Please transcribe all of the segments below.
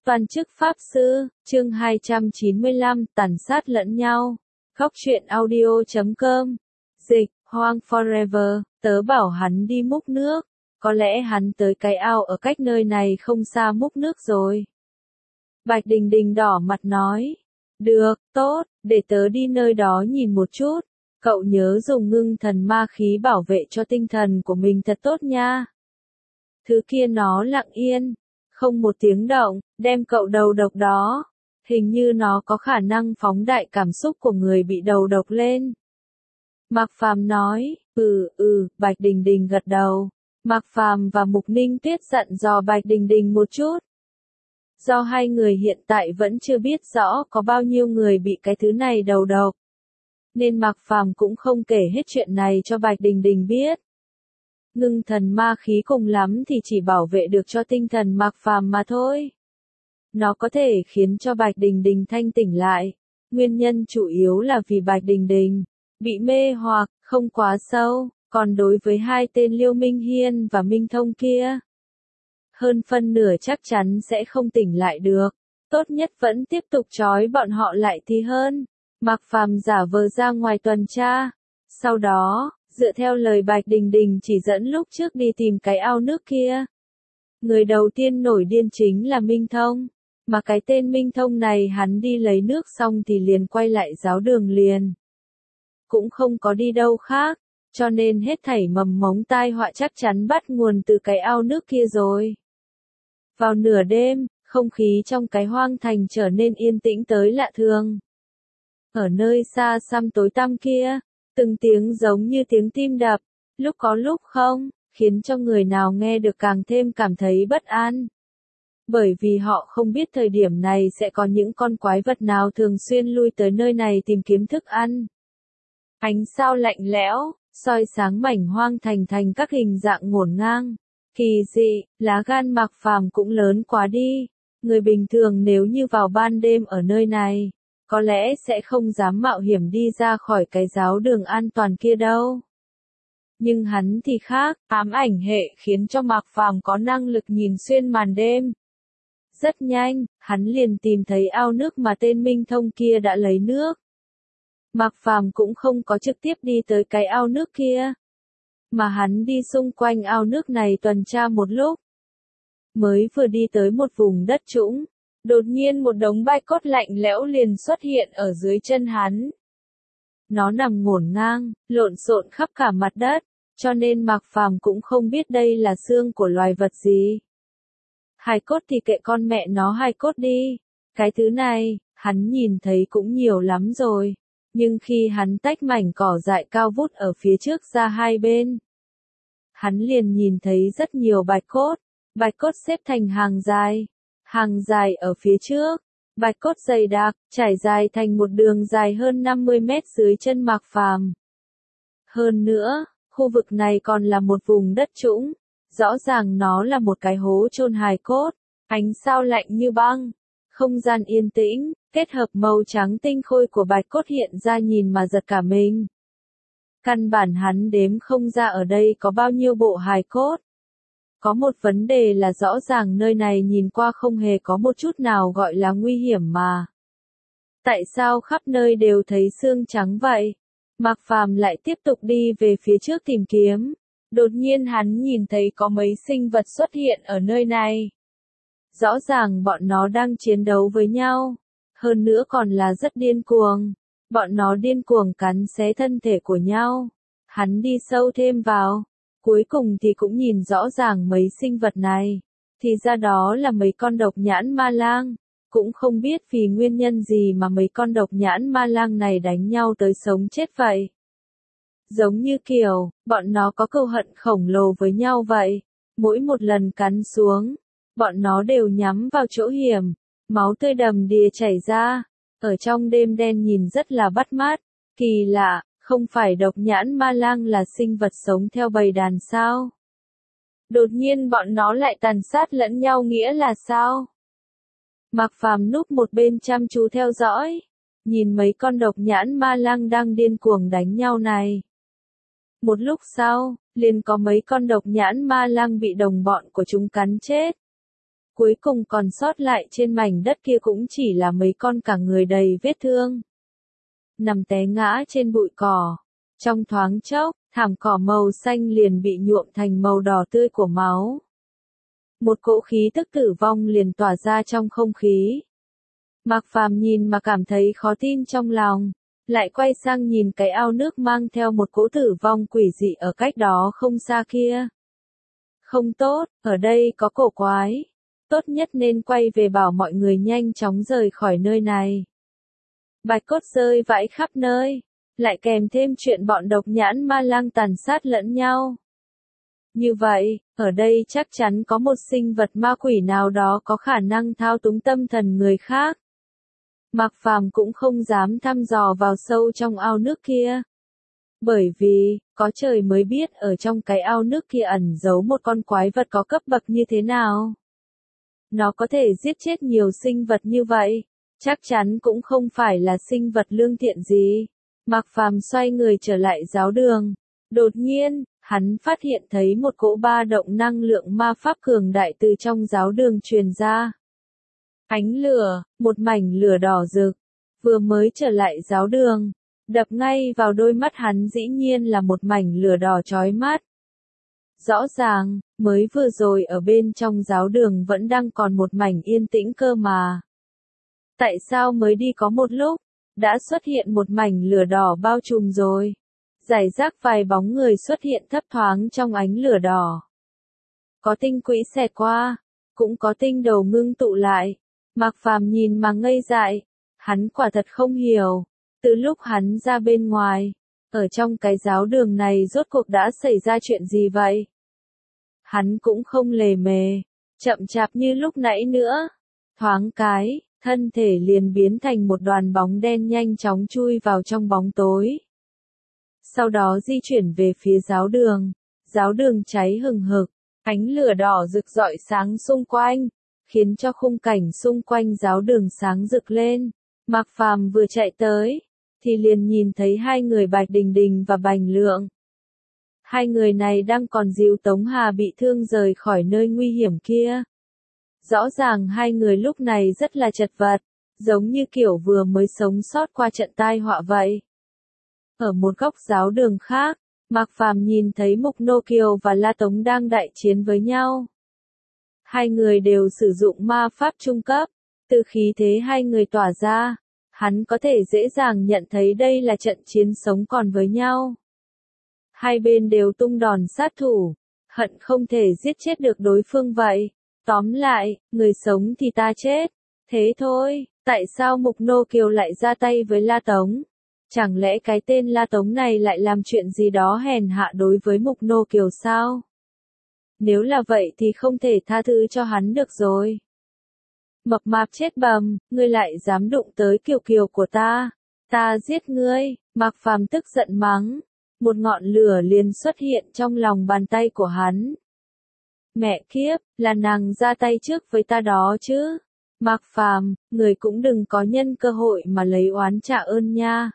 Toàn chức Pháp Sư, chương 295, tàn sát lẫn nhau. Góc truyện audio.com. Dịch, Hoang Forever, tớ bảo hắn đi múc nước. Có lẽ hắn tới cái ao ở cách nơi này không xa múc nước rồi. Bạch Đình Đình đỏ mặt nói. Được, tốt, để tớ đi nơi đó nhìn một chút. Cậu nhớ dùng ngưng thần ma khí bảo vệ cho tinh thần của mình thật tốt nha. Thứ kia nó lặng yên, không một tiếng động, đem cậu đầu độc đó. Hình như nó có khả năng phóng đại cảm xúc của người bị đầu độc lên. Mạc Phàm nói, Bạch Đình Đình gật đầu. Mạc Phàm và Mục Ninh Tuyết dặn dò Bạch Đình Đình một chút. Do hai người hiện tại vẫn chưa biết rõ có bao nhiêu người bị cái thứ này đầu độc, nên Mạc Phàm cũng không kể hết chuyện này cho Bạch Đình Đình biết. Ngưng thần ma khí cùng lắm thì chỉ bảo vệ được cho tinh thần Mạc Phàm mà thôi. Nó có thể khiến cho Bạch Đình Đình thanh tỉnh lại. Nguyên nhân chủ yếu là vì Bạch Đình Đình bị mê hoặc, không quá sâu, còn đối với hai tên Liêu Minh Hiên và Minh Thông kia, hơn phân nửa chắc chắn sẽ không tỉnh lại được. Tốt nhất vẫn tiếp tục trói bọn họ lại thì hơn. Mạc Phàm giả vờ ra ngoài tuần tra. Sau đó, dựa theo lời Bạch Đình Đình chỉ dẫn lúc trước đi tìm cái ao nước kia. Người đầu tiên nổi điên chính là Minh Thông. Mà cái tên Minh Thông này hắn đi lấy nước xong thì liền quay lại giáo đường liền. Cũng không có đi đâu khác, cho nên hết thảy mầm mống tai họa chắc chắn bắt nguồn từ cái ao nước kia rồi. Vào nửa đêm, không khí trong cái hoang thành trở nên yên tĩnh tới lạ thường. Ở nơi xa xăm tối tăm kia, từng tiếng giống như tiếng tim đập, lúc có lúc không, khiến cho người nào nghe được càng thêm cảm thấy bất an. Bởi vì họ không biết thời điểm này sẽ có những con quái vật nào thường xuyên lui tới nơi này tìm kiếm thức ăn. Ánh sao lạnh lẽo, soi sáng mảnh hoang thành thành các hình dạng ngổn ngang, kỳ dị, lá gan Mạc Phàm cũng lớn quá đi. Người bình thường nếu như vào ban đêm ở nơi này, có lẽ sẽ không dám mạo hiểm đi ra khỏi cái giáo đường an toàn kia đâu. Nhưng hắn thì khác, ám ảnh hệ khiến cho Mạc Phàm có năng lực nhìn xuyên màn đêm. Rất nhanh, hắn liền tìm thấy ao nước mà tên Minh Thông kia đã lấy nước. Mạc Phàm cũng không có trực tiếp đi tới cái ao nước kia, mà hắn đi xung quanh ao nước này tuần tra một lúc. Mới vừa đi tới một vùng đất trũng, đột nhiên một đống bạch cốt lạnh lẽo liền xuất hiện ở dưới chân hắn. Nó nằm ngổn ngang, lộn xộn khắp cả mặt đất, cho nên Mạc Phàm cũng không biết đây là xương của loài vật gì. Hài cốt thì kệ con mẹ nó hài cốt đi. Cái thứ này, hắn nhìn thấy cũng nhiều lắm rồi. Nhưng khi hắn tách mảnh cỏ dại cao vút ở phía trước ra hai bên, hắn liền nhìn thấy rất nhiều bạch cốt xếp thành hàng dài ở phía trước, bạch cốt dày đặc, trải dài thành một đường dài hơn 50 mét dưới chân Mạc Phàm. Hơn nữa, khu vực này còn là một vùng đất trũng, rõ ràng nó là một cái hố chôn hài cốt, ánh sao lạnh như băng, không gian yên tĩnh, kết hợp màu trắng tinh khôi của bạch cốt hiện ra nhìn mà giật cả mình. Căn bản hắn đếm không ra ở đây có bao nhiêu bộ hài cốt. Có một vấn đề là rõ ràng nơi này nhìn qua không hề có một chút nào gọi là nguy hiểm mà. Tại sao khắp nơi đều thấy xương trắng vậy? Mạc Phàm lại tiếp tục đi về phía trước tìm kiếm. Đột nhiên hắn nhìn thấy có mấy sinh vật xuất hiện ở nơi này. Rõ ràng bọn nó đang chiến đấu với nhau. Hơn nữa còn là rất điên cuồng. Bọn nó điên cuồng cắn xé thân thể của nhau. Hắn đi sâu thêm vào. Cuối cùng thì cũng nhìn rõ ràng mấy sinh vật này. Thì ra đó là mấy con độc nhãn ma lang. Cũng không biết vì nguyên nhân gì mà mấy con độc nhãn ma lang này đánh nhau tới sống chết vậy. Giống như kiểu, bọn nó có cừu hận khổng lồ với nhau vậy. Mỗi một lần cắn xuống, bọn nó đều nhắm vào chỗ hiểm. Máu tươi đầm đìa chảy ra. Ở trong đêm đen nhìn rất là bắt mắt. Kỳ lạ, không phải độc nhãn ma lang là sinh vật sống theo bầy đàn sao? Đột nhiên bọn nó lại tàn sát lẫn nhau nghĩa là sao? Mạc Phàm núp một bên chăm chú theo dõi. Nhìn mấy con độc nhãn ma lang đang điên cuồng đánh nhau này. Một lúc sau, liền có mấy con độc nhãn ma lang bị đồng bọn của chúng cắn chết. Cuối cùng còn sót lại trên mảnh đất kia cũng chỉ là mấy con cả người đầy vết thương. Nằm té ngã trên bụi cỏ. Trong thoáng chốc, thảm cỏ màu xanh liền bị nhuộm thành màu đỏ tươi của máu. Một cỗ khí tức tử vong liền tỏa ra trong không khí. Mạc Phàm nhìn mà cảm thấy khó tin trong lòng, lại quay sang nhìn cái ao nước mang theo một cỗ tử vong quỷ dị ở cách đó không xa kia. Không tốt, ở đây có cổ quái. Tốt nhất nên quay về bảo mọi người nhanh chóng rời khỏi nơi này. Bạch cốt rơi vãi khắp nơi, lại kèm thêm chuyện bọn độc nhãn ma lang tàn sát lẫn nhau. Như vậy, ở đây chắc chắn có một sinh vật ma quỷ nào đó có khả năng thao túng tâm thần người khác. Mạc Phàm cũng không dám thăm dò vào sâu trong ao nước kia. Bởi vì, có trời mới biết ở trong cái ao nước kia ẩn giấu một con quái vật có cấp bậc như thế nào. Nó có thể giết chết nhiều sinh vật như vậy, chắc chắn cũng không phải là sinh vật lương thiện gì. Mạc Phàm xoay người trở lại giáo đường. Đột nhiên, hắn phát hiện thấy một cỗ ba động năng lượng ma pháp cường đại từ trong giáo đường truyền ra. Ánh lửa, một mảnh lửa đỏ rực, vừa mới trở lại giáo đường, đập ngay vào đôi mắt hắn dĩ nhiên là một mảnh lửa đỏ chói mắt. Rõ ràng, mới vừa rồi ở bên trong giáo đường vẫn đang còn một mảnh yên tĩnh cơ mà. Tại sao mới đi có một lúc, đã xuất hiện một mảnh lửa đỏ bao trùm rồi? Rải rác vài bóng người xuất hiện thấp thoáng trong ánh lửa đỏ. Có tinh quỹ xẹt qua, cũng có tinh đầu ngưng tụ lại. Mạc Phàm nhìn mà ngây dại, hắn quả thật không hiểu, từ lúc hắn ra bên ngoài, ở trong cái giáo đường này rốt cuộc đã xảy ra chuyện gì vậy? Hắn cũng không lề mề, chậm chạp như lúc nãy nữa, thoáng cái, thân thể liền biến thành một đoàn bóng đen nhanh chóng chui vào trong bóng tối. Sau đó di chuyển về phía giáo đường cháy hừng hực, ánh lửa đỏ rực rọi sáng xung quanh, khiến cho khung cảnh xung quanh giáo đường sáng rực lên. Mạc Phàm vừa chạy tới, thì liền nhìn thấy hai người Bạch Đình Đình và Bành Lượng. Hai người này đang còn dìu Tống Hà bị thương rời khỏi nơi nguy hiểm kia. Rõ ràng hai người lúc này rất là chật vật, giống như kiểu vừa mới sống sót qua trận tai họa vậy. Ở một góc giáo đường khác, Mạc Phàm nhìn thấy Mục Nô Kiều và La Tống đang đại chiến với nhau. Hai người đều sử dụng ma pháp trung cấp, từ khí thế hai người tỏa ra, hắn có thể dễ dàng nhận thấy đây là trận chiến sống còn với nhau. Hai bên đều tung đòn sát thủ, hận không thể giết chết được đối phương vậy. Tóm lại, người sống thì ta chết. Thế thôi, tại sao Mục Nô Kiều lại ra tay với La Tống? Chẳng lẽ cái tên La Tống này lại làm chuyện gì đó hèn hạ đối với Mục Nô Kiều sao? Nếu là vậy thì không thể tha thứ cho hắn được rồi. Mập mạp chết bầm, ngươi lại dám đụng tới Kiều Kiều của ta. Ta giết ngươi, Mạc Phàm tức giận mắng. Một ngọn lửa liền xuất hiện trong lòng bàn tay của hắn. Mẹ kiếp, là nàng ra tay trước với ta đó chứ. Mạc Phàm, người cũng đừng có nhân cơ hội mà lấy oán trả ơn nha.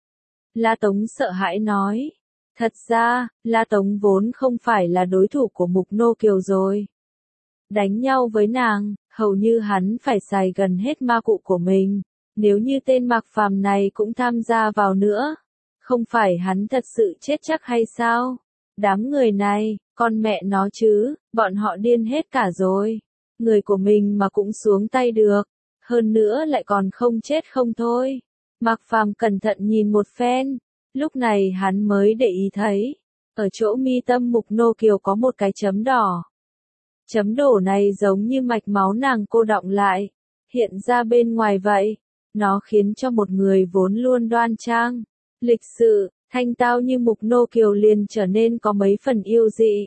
La Tống sợ hãi nói. Thật ra, La Tống vốn không phải là đối thủ của Mục Nô Kiều rồi. Đánh nhau với nàng, hầu như hắn phải xài gần hết ma cụ của mình. Nếu như tên Mạc Phàm này cũng tham gia vào nữa, không phải hắn thật sự chết chắc hay sao? Đám người này, con mẹ nó chứ, bọn họ điên hết cả rồi. Người của mình mà cũng xuống tay được, hơn nữa lại còn không chết không thôi. Mạc Phàm cẩn thận nhìn một phen, lúc này hắn mới để ý thấy, ở chỗ mi tâm Mục Nô Kiều có một cái chấm đỏ. Chấm đỏ này giống như mạch máu nàng cô đọng lại, hiện ra bên ngoài vậy. Nó khiến cho một người vốn luôn đoan trang, lịch sự, thanh tao như Mục Nô Kiều liền trở nên có mấy phần yêu dị.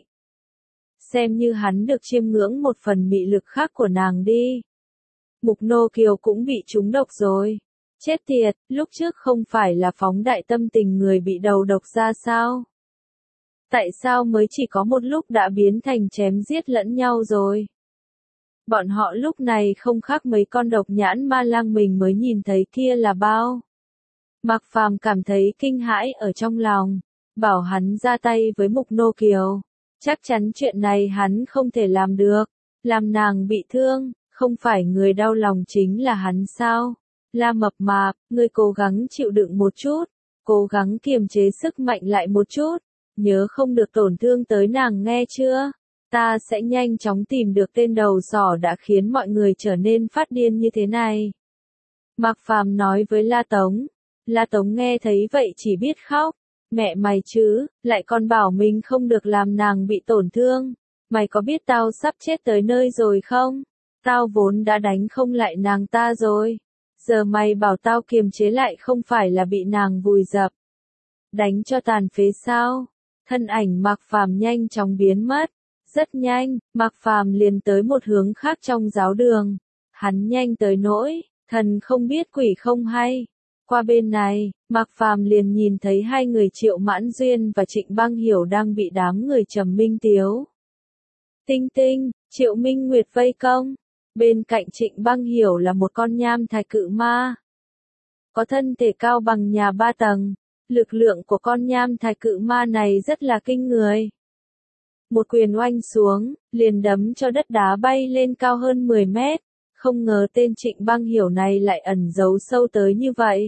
Xem như hắn được chiêm ngưỡng một phần mị lực khác của nàng đi. Mục Nô Kiều cũng bị trúng độc rồi. Chết tiệt, lúc trước không phải là phóng đại tâm tình người bị đầu độc ra sao? Tại sao mới chỉ có một lúc đã biến thành chém giết lẫn nhau rồi? Bọn họ lúc này không khác mấy con độc nhãn ma lang mình mới nhìn thấy kia là bao. Mạc Phàm cảm thấy kinh hãi ở trong lòng, bảo hắn ra tay với Mục Nô Kiều. Chắc chắn chuyện này hắn không thể làm được. làm nàng bị thương, không phải người đau lòng chính là hắn sao? La Mập Mạp, ngươi cố gắng chịu đựng một chút, cố gắng kiềm chế sức mạnh lại một chút, nhớ không được tổn thương tới nàng nghe chưa? Ta sẽ nhanh chóng tìm được tên đầu sỏ đã khiến mọi người trở nên phát điên như thế này. Mạc Phàm nói với La Tống. La Tống nghe thấy vậy chỉ biết khóc. Mẹ mày chứ, lại còn bảo mình không được làm nàng bị tổn thương. Mày có biết tao sắp chết tới nơi rồi không? Tao vốn đã đánh không lại nàng ta rồi. Giờ mày bảo tao kiềm chế lại không phải là bị nàng vùi dập. Đánh cho tàn phế sao? Thân ảnh Mạc Phàm nhanh chóng biến mất. Rất nhanh, Mạc Phàm liền tới một hướng khác trong giáo đường. Hắn nhanh tới nỗi, thần không biết quỷ không hay. Qua bên này, Mạc Phàm liền nhìn thấy hai người Triệu Mãn Duyên và Trịnh Băng Hiểu đang bị đám người Trầm Minh Tiếu. Tinh Tinh, Triệu Minh Nguyệt vây công. Bên cạnh Trịnh Băng Hiểu là một con nham thạch cự ma. Có thân thể cao bằng nhà 3 tầng. Lực lượng của con nham thạch cự ma này rất là kinh người. Một quyền oanh xuống, liền đấm cho đất đá bay lên cao hơn 10 mét. Không ngờ tên Trịnh Băng Hiểu này lại ẩn giấu sâu tới như vậy.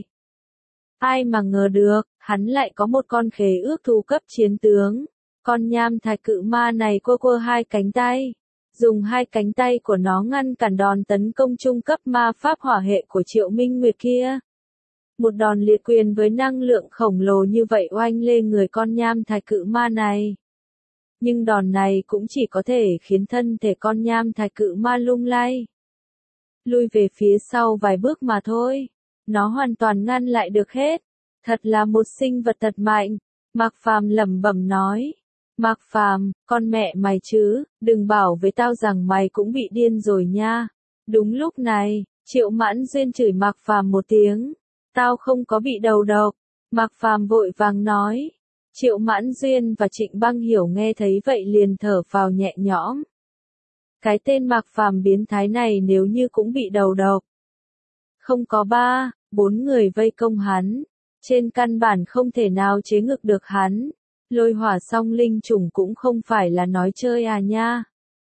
Ai mà ngờ được, hắn lại có một con khế ước thú cấp chiến tướng. Con nham thạch cự ma này quơ hai cánh tay. Dùng hai cánh tay của nó ngăn cản đòn tấn công trung cấp ma pháp hỏa hệ của Triệu Minh Nguyệt kia. Một đòn liệt quyền với năng lượng khổng lồ như vậy oanh lên người con nham thạch cự ma này. Nhưng đòn này cũng chỉ có thể khiến thân thể con nham thạch cự ma lung lay. Lui về phía sau vài bước mà thôi. Nó hoàn toàn ngăn lại được hết. Thật là một sinh vật thật mạnh. Mạc Phàm lẩm bẩm nói. Mạc Phàm, con mẹ mày chứ, đừng bảo với tao rằng mày cũng bị điên rồi nha. Đúng lúc này, Triệu Mãn Duyên chửi Mạc Phàm một tiếng. Tao không có bị đầu độc. Mạc Phàm vội vàng nói. Triệu Mãn Duyên và Trịnh Băng Hiểu nghe thấy vậy liền thở phào nhẹ nhõm. Cái tên Mạc Phàm biến thái này nếu như cũng bị đầu độc. Không có 3-4 người vây công hắn. Trên căn bản không thể nào chế ngự được hắn. Lôi hỏa song linh trùng cũng không phải là nói chơi à nha.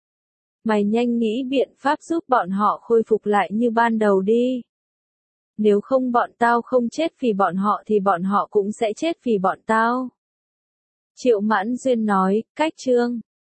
Mày nhanh nghĩ biện pháp giúp bọn họ khôi phục lại như ban đầu đi. Nếu không bọn tao không chết vì bọn họ thì bọn họ cũng sẽ chết vì bọn tao. Triệu Mãn Duyên nói, cách chương.